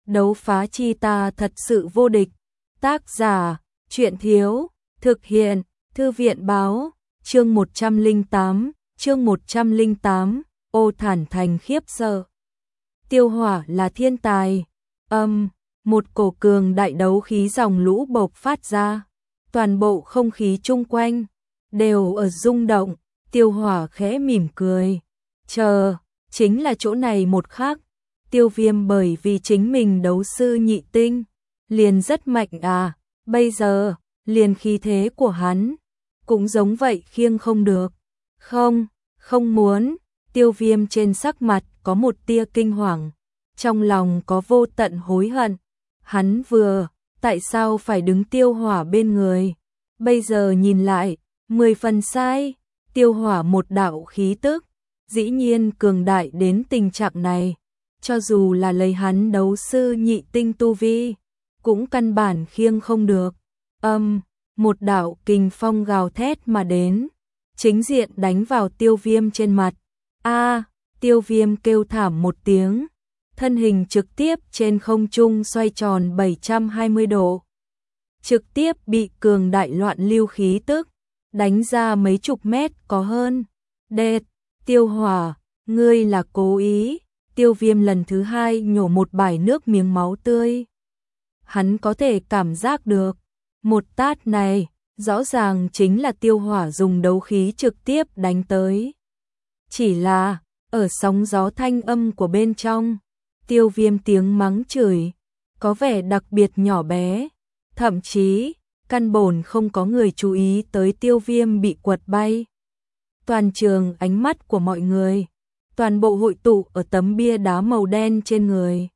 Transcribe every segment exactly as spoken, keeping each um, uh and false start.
Đấu phá chi ta thật sự vô địch. Tác giả, Truyện Thiếu, thực hiện, Thư viện Báo, chương một trăm lẻ tám, chương một trăm lẻ tám, Ô Thản Thành khiếp sợ. Tiêu Hỏa là thiên tài. Âm, một cổ cường đại đấu khí dòng lũ bộc phát ra, toàn bộ không khí chung quanh đều ở rung động. Tiêu Hỏa khẽ mỉm cười, chờ, chính là chỗ này một khắc. Tiêu Viêm bởi vì chính mình đấu sư nhị tinh, liền rất mạnh à, bây giờ, liền khí thế của hắn, cũng giống vậy khiêng không được. Không, không muốn. Tiêu Viêm trên sắc mặt có một tia kinh hoàng, trong lòng có vô tận hối hận. Hắn vừa, tại sao phải đứng Tiêu Hỏa bên người? Bây giờ nhìn lại, mười phần sai. Tiêu Hỏa một đạo khí tức, dĩ nhiên cường đại đến tình trạng này. Cho dù là lấy hắn đấu sư nhị tinh tu vi, cũng căn bản khiêng không được. Âm, một đạo kình phong gào thét mà đến, chính diện đánh vào Tiêu Viêm trên mặt. A, Tiêu Viêm kêu thảm một tiếng, thân hình trực tiếp trên không trung xoay tròn bảy trăm hai mươi độ. Trực tiếp bị cường đại loạn lưu khí tức đánh ra mấy chục mét có hơn. Đệt, Tiêu Hỏa, ngươi là cố ý. Tiêu Viêm lần thứ hai nhổ một bãi nước miếng máu tươi. Hắn có thể cảm giác được, một tát này, rõ ràng chính là Tiêu Hỏa dùng đấu khí trực tiếp đánh tới. Chỉ là, ở sóng gió thanh âm của bên trong, Tiêu Viêm tiếng mắng chửi, có vẻ đặc biệt nhỏ bé. Thậm chí, căn bản không có người chú ý tới Tiêu Viêm bị quật bay. Toàn trường ánh mắt của mọi người, toàn bộ hội tụ ở tấm bia đá màu đen trên người.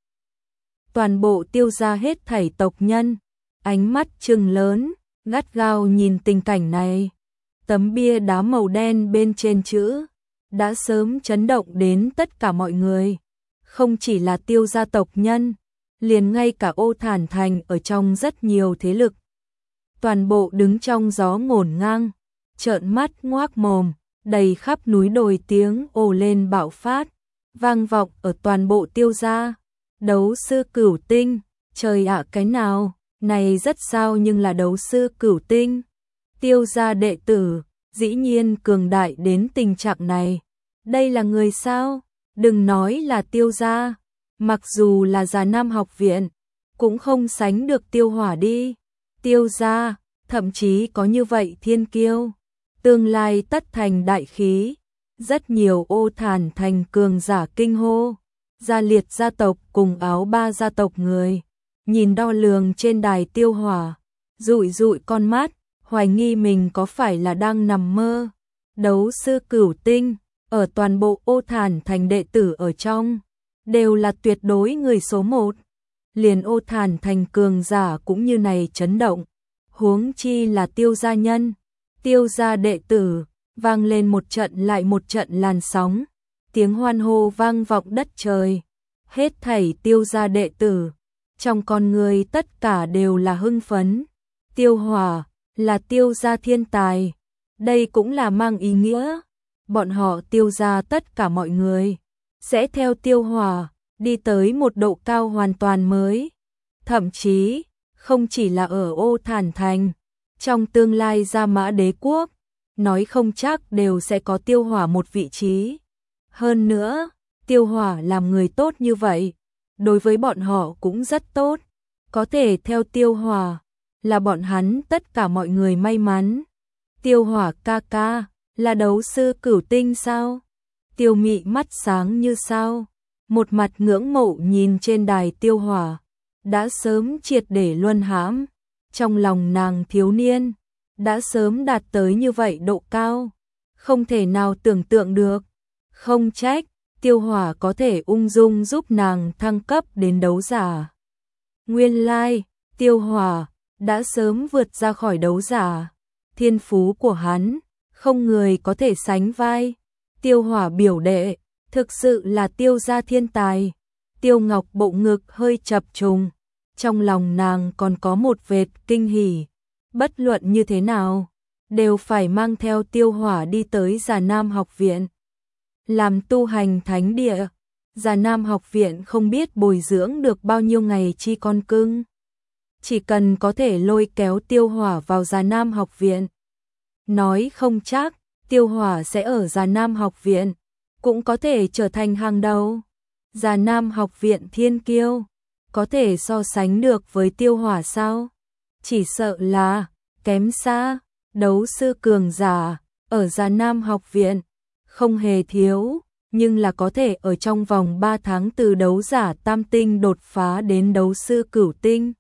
Toàn bộ Tiêu gia hết thảy tộc nhân, ánh mắt trừng lớn, gắt gao nhìn tình cảnh này. Tấm bia đá màu đen bên trên chữ, đã sớm chấn động đến tất cả mọi người. Không chỉ là Tiêu gia tộc nhân, liền ngay cả Ô Thản Thành ở trong rất nhiều thế lực. Toàn bộ đứng trong gió ngổn ngang, trợn mắt ngoác mồm, đầy khắp núi đồi tiếng ồ lên bạo phát, vang vọng ở toàn bộ Tiêu gia. Đấu sư cửu tinh, trời ạ, cái nào, này rất sao nhưng là đấu sư cửu tinh. Tiêu gia đệ tử, dĩ nhiên cường đại đến tình trạng này. Đây là người sao? Đừng nói là Tiêu gia, mặc dù là Già Nam học viện, cũng không sánh được Tiêu Hỏa đi. Tiêu gia, thậm chí có như vậy thiên kiêu, tương lai tất thành đại khí. Rất nhiều Ô Thản Thành cường giả kinh hô. Gia Liệt gia tộc cùng Áo Ba gia tộc người, nhìn đo lường trên đài Tiêu Hỏa, dụi dụi con mắt, hoài nghi mình có phải là đang nằm mơ. Đấu sư cửu tinh, ở toàn bộ Ô Thản Thành đệ tử ở trong, đều là tuyệt đối người số một. Liền Ô Thản Thành cường giả cũng như này chấn động, huống chi là Tiêu gia nhân. Tiêu gia đệ tử, vang lên một trận lại một trận làn sóng, tiếng hoan hô vang vọng đất trời. Hết thảy Tiêu gia đệ tử, trong con người tất cả đều là hưng phấn. Tiêu Hỏa là Tiêu gia thiên tài, đây cũng là mang ý nghĩa bọn họ Tiêu gia tất cả mọi người sẽ theo Tiêu Hỏa đi tới một độ cao hoàn toàn mới. Thậm chí, không chỉ là ở Ô Thản Thành, trong tương lai Gia Mã Đế quốc, nói không chắc đều sẽ có Tiêu Hỏa một vị trí. Hơn nữa, Tiêu Hỏa làm người tốt như vậy, đối với bọn họ cũng rất tốt. Có thể theo Tiêu Hỏa, là bọn hắn tất cả mọi người may mắn. Tiêu Hỏa ca ca, là đấu sư cửu tinh sao? Tiêu Mị mắt sáng như sao, một mặt ngưỡng mộ nhìn trên đài Tiêu Hỏa, đã sớm triệt để luân hãm. Trong lòng nàng thiếu niên, đã sớm đạt tới như vậy độ cao, không thể nào tưởng tượng được. Không trách, Tiêu Hỏa có thể ung dung giúp nàng thăng cấp đến đấu giả. Nguyên lai, Tiêu Hỏa đã sớm vượt ra khỏi đấu giả. Thiên phú của hắn, không người có thể sánh vai. Tiêu Hỏa biểu đệ, thực sự là Tiêu gia thiên tài. Tiêu Ngọc bộ ngực hơi chập trùng, trong lòng nàng còn có một vệt kinh hỉ. Bất luận như thế nào, đều phải mang theo Tiêu Hỏa đi tới Già Nam học viện, làm tu hành thánh địa. Già Nam học viện không biết bồi dưỡng được bao nhiêu ngày chi con cưng. Chỉ cần có thể lôi kéo Tiêu Hỏa vào Già Nam học viện. Nói không chắc, Tiêu Hỏa sẽ ở Già Nam học viện, cũng có thể trở thành hàng đầu. Già Nam học viện thiên kiêu, có thể so sánh được với Tiêu Hỏa sao? Chỉ sợ là kém xa. Đấu sư cường giả ở Già Nam học viện không hề thiếu, nhưng là có thể ở trong vòng ba tháng từ đấu giả tam tinh đột phá đến đấu sư cửu tinh.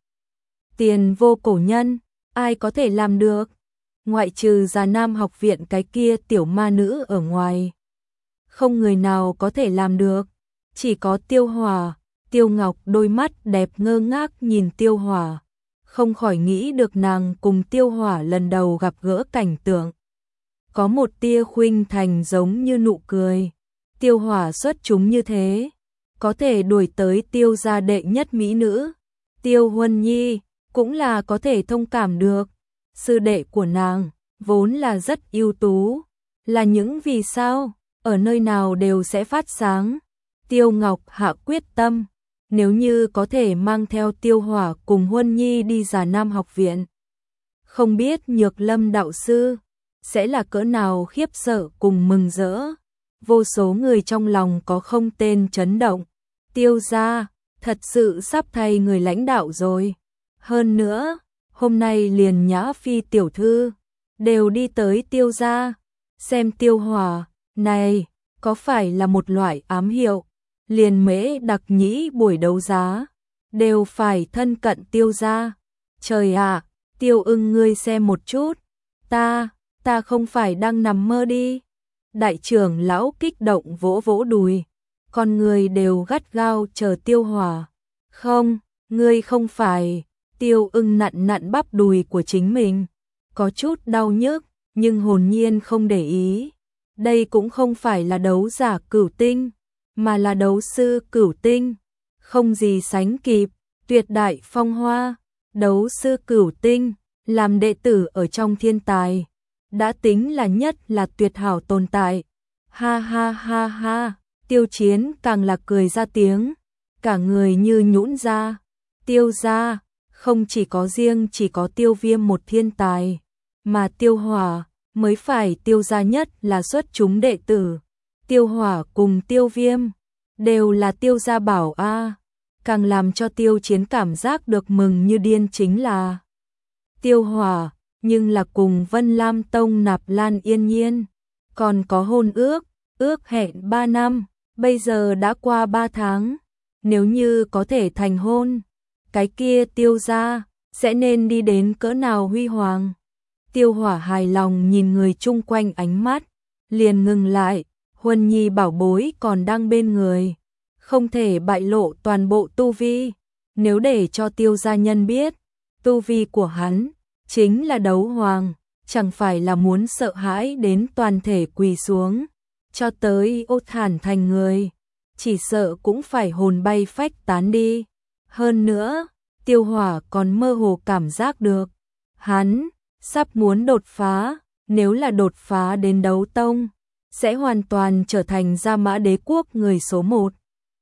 Tiền vô cổ nhân, ai có thể làm được? Ngoại trừ Già Nam học viện cái kia tiểu ma nữ ở ngoài, không người nào có thể làm được. Chỉ có Tiêu Hỏa. Tiêu Ngọc đôi mắt đẹp ngơ ngác nhìn Tiêu Hỏa, không khỏi nghĩ được nàng cùng Tiêu Hỏa lần đầu gặp gỡ cảnh tượng. Có một tia khuynh thành giống như nụ cười. Tiêu Hỏa xuất chúng như thế, có thể đuổi tới Tiêu gia đệ nhất mỹ nữ. Tiêu Huân Nhi cũng là có thể thông cảm được. Sư đệ của nàng vốn là rất ưu tú, là những vì sao ở nơi nào đều sẽ phát sáng. Tiêu Ngọc hạ quyết tâm, nếu như có thể mang theo Tiêu Hỏa cùng Huân Nhi đi Già Nam học viện, không biết Nhược Lâm đạo sư sẽ là cỡ nào khiếp sợ cùng mừng rỡ. Vô số người trong lòng có không tên chấn động. Tiêu gia thật sự sắp thay người lãnh đạo rồi. Hơn nữa, hôm nay liền Nhã Phi tiểu thư đều đi tới Tiêu gia xem Tiêu Hỏa. Này, có phải là một loại ám hiệu? Liền Mễ Đặc Nhĩ buổi đấu giá đều phải thân cận Tiêu gia. Trời ạ, Tiêu Ưng ngươi xem một chút, ta, ta không phải đang nằm mơ đi. Đại trưởng lão kích động vỗ vỗ đùi, con người đều gắt gao chờ Tiêu Hỏa. Không, ngươi không phải. Tiêu Ưng nặn nặn bắp đùi của chính mình, có chút đau nhức, nhưng hồn nhiên không để ý. Đây cũng không phải là đấu giả cửu tinh, mà là đấu sư cửu tinh, không gì sánh kịp, tuyệt đại phong hoa. Đấu sư cửu tinh, làm đệ tử ở trong thiên tài, đã tính là nhất là tuyệt hảo tồn tại. Ha ha ha ha, Tiêu Chiến càng là cười ra tiếng, cả người như nhũn ra. Tiêu gia không chỉ có riêng chỉ có Tiêu Viêm một thiên tài, mà Tiêu Hỏa mới phải Tiêu gia nhất là xuất chúng đệ tử. Tiêu Hỏa cùng Tiêu Viêm đều là Tiêu gia bảo a. Càng làm cho Tiêu Chiến cảm giác được mừng như điên chính là Tiêu Hỏa, nhưng là cùng Vân Lam Tông Nạp Lan Yên Nhiên còn có hôn ước, ước hẹn ba năm, bây giờ đã qua ba tháng. Nếu như có thể thành hôn, cái kia Tiêu gia sẽ nên đi đến cỡ nào huy hoàng. Tiêu Hỏa hài lòng nhìn người chung quanh ánh mắt, liền ngừng lại. Huân Nhi bảo bối còn đang bên người, không thể bại lộ toàn bộ tu vi. Nếu để cho Tiêu gia nhân biết, tu vi của hắn chính là đấu hoàng, chẳng phải là muốn sợ hãi đến toàn thể quỳ xuống, cho tới ô thản thành người, chỉ sợ cũng phải hồn bay phách tán đi. Hơn nữa, Tiêu Hỏa còn mơ hồ cảm giác được, hắn sắp muốn đột phá, nếu là đột phá đến đấu tông, sẽ hoàn toàn trở thành Gia Mã Đế quốc người số một.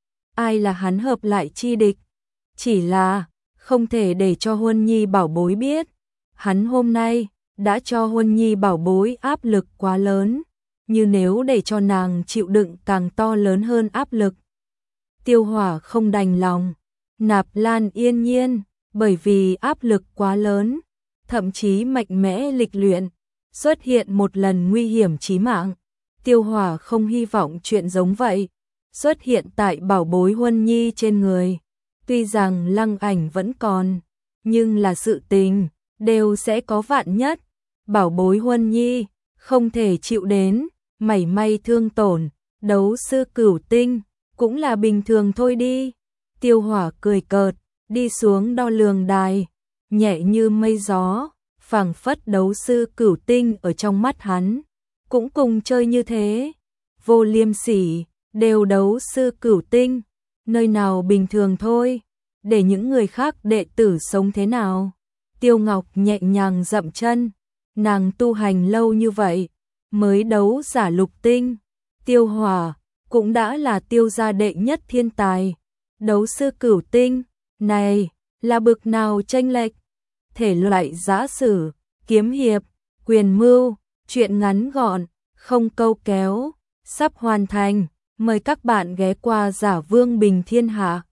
Ai là hắn hợp lại chi địch? Chỉ là không thể để cho Huân Nhi bảo bối biết. Hắn hôm nay đã cho Huân Nhi bảo bối áp lực quá lớn, như nếu để cho nàng chịu đựng càng to lớn hơn áp lực. Tiêu Hỏa không đành lòng. Nạp Lan Yên Nhiên bởi vì áp lực quá lớn, thậm chí mạnh mẽ lịch luyện, xuất hiện một lần nguy hiểm chí mạng. Tiêu Hỏa không hy vọng chuyện giống vậy xuất hiện tại bảo bối Huân Nhi trên người. Tuy rằng Lăng Ảnh vẫn còn, nhưng là sự tình đều sẽ có vạn nhất. Bảo bối Huân Nhi không thể chịu đến mảy may thương tổn, đấu sư cửu tinh cũng là bình thường thôi đi. Tiêu Hỏa cười cợt, đi xuống đo lường đài, nhẹ như mây gió, phảng phất đấu sư cửu tinh ở trong mắt hắn cũng cùng chơi như thế. Vô Liêm Sỉ, đều đấu sư cửu tinh, nơi nào bình thường thôi, để những người khác đệ tử sống thế nào. Tiêu Ngọc nhẹ nhàng dậm chân, nàng tu hành lâu như vậy, mới đấu giả lục tinh. Tiêu Hỏa cũng đã là Tiêu gia đệ nhất thiên tài. Đấu sư cửu tinh, này, là bực nào chênh lệch. Thể loại giã sử, kiếm hiệp, quyền mưu, truyện ngắn gọn, không câu kéo, sắp hoàn thành. Mời các bạn ghé qua Giả Vương Bình Thiên Hạ.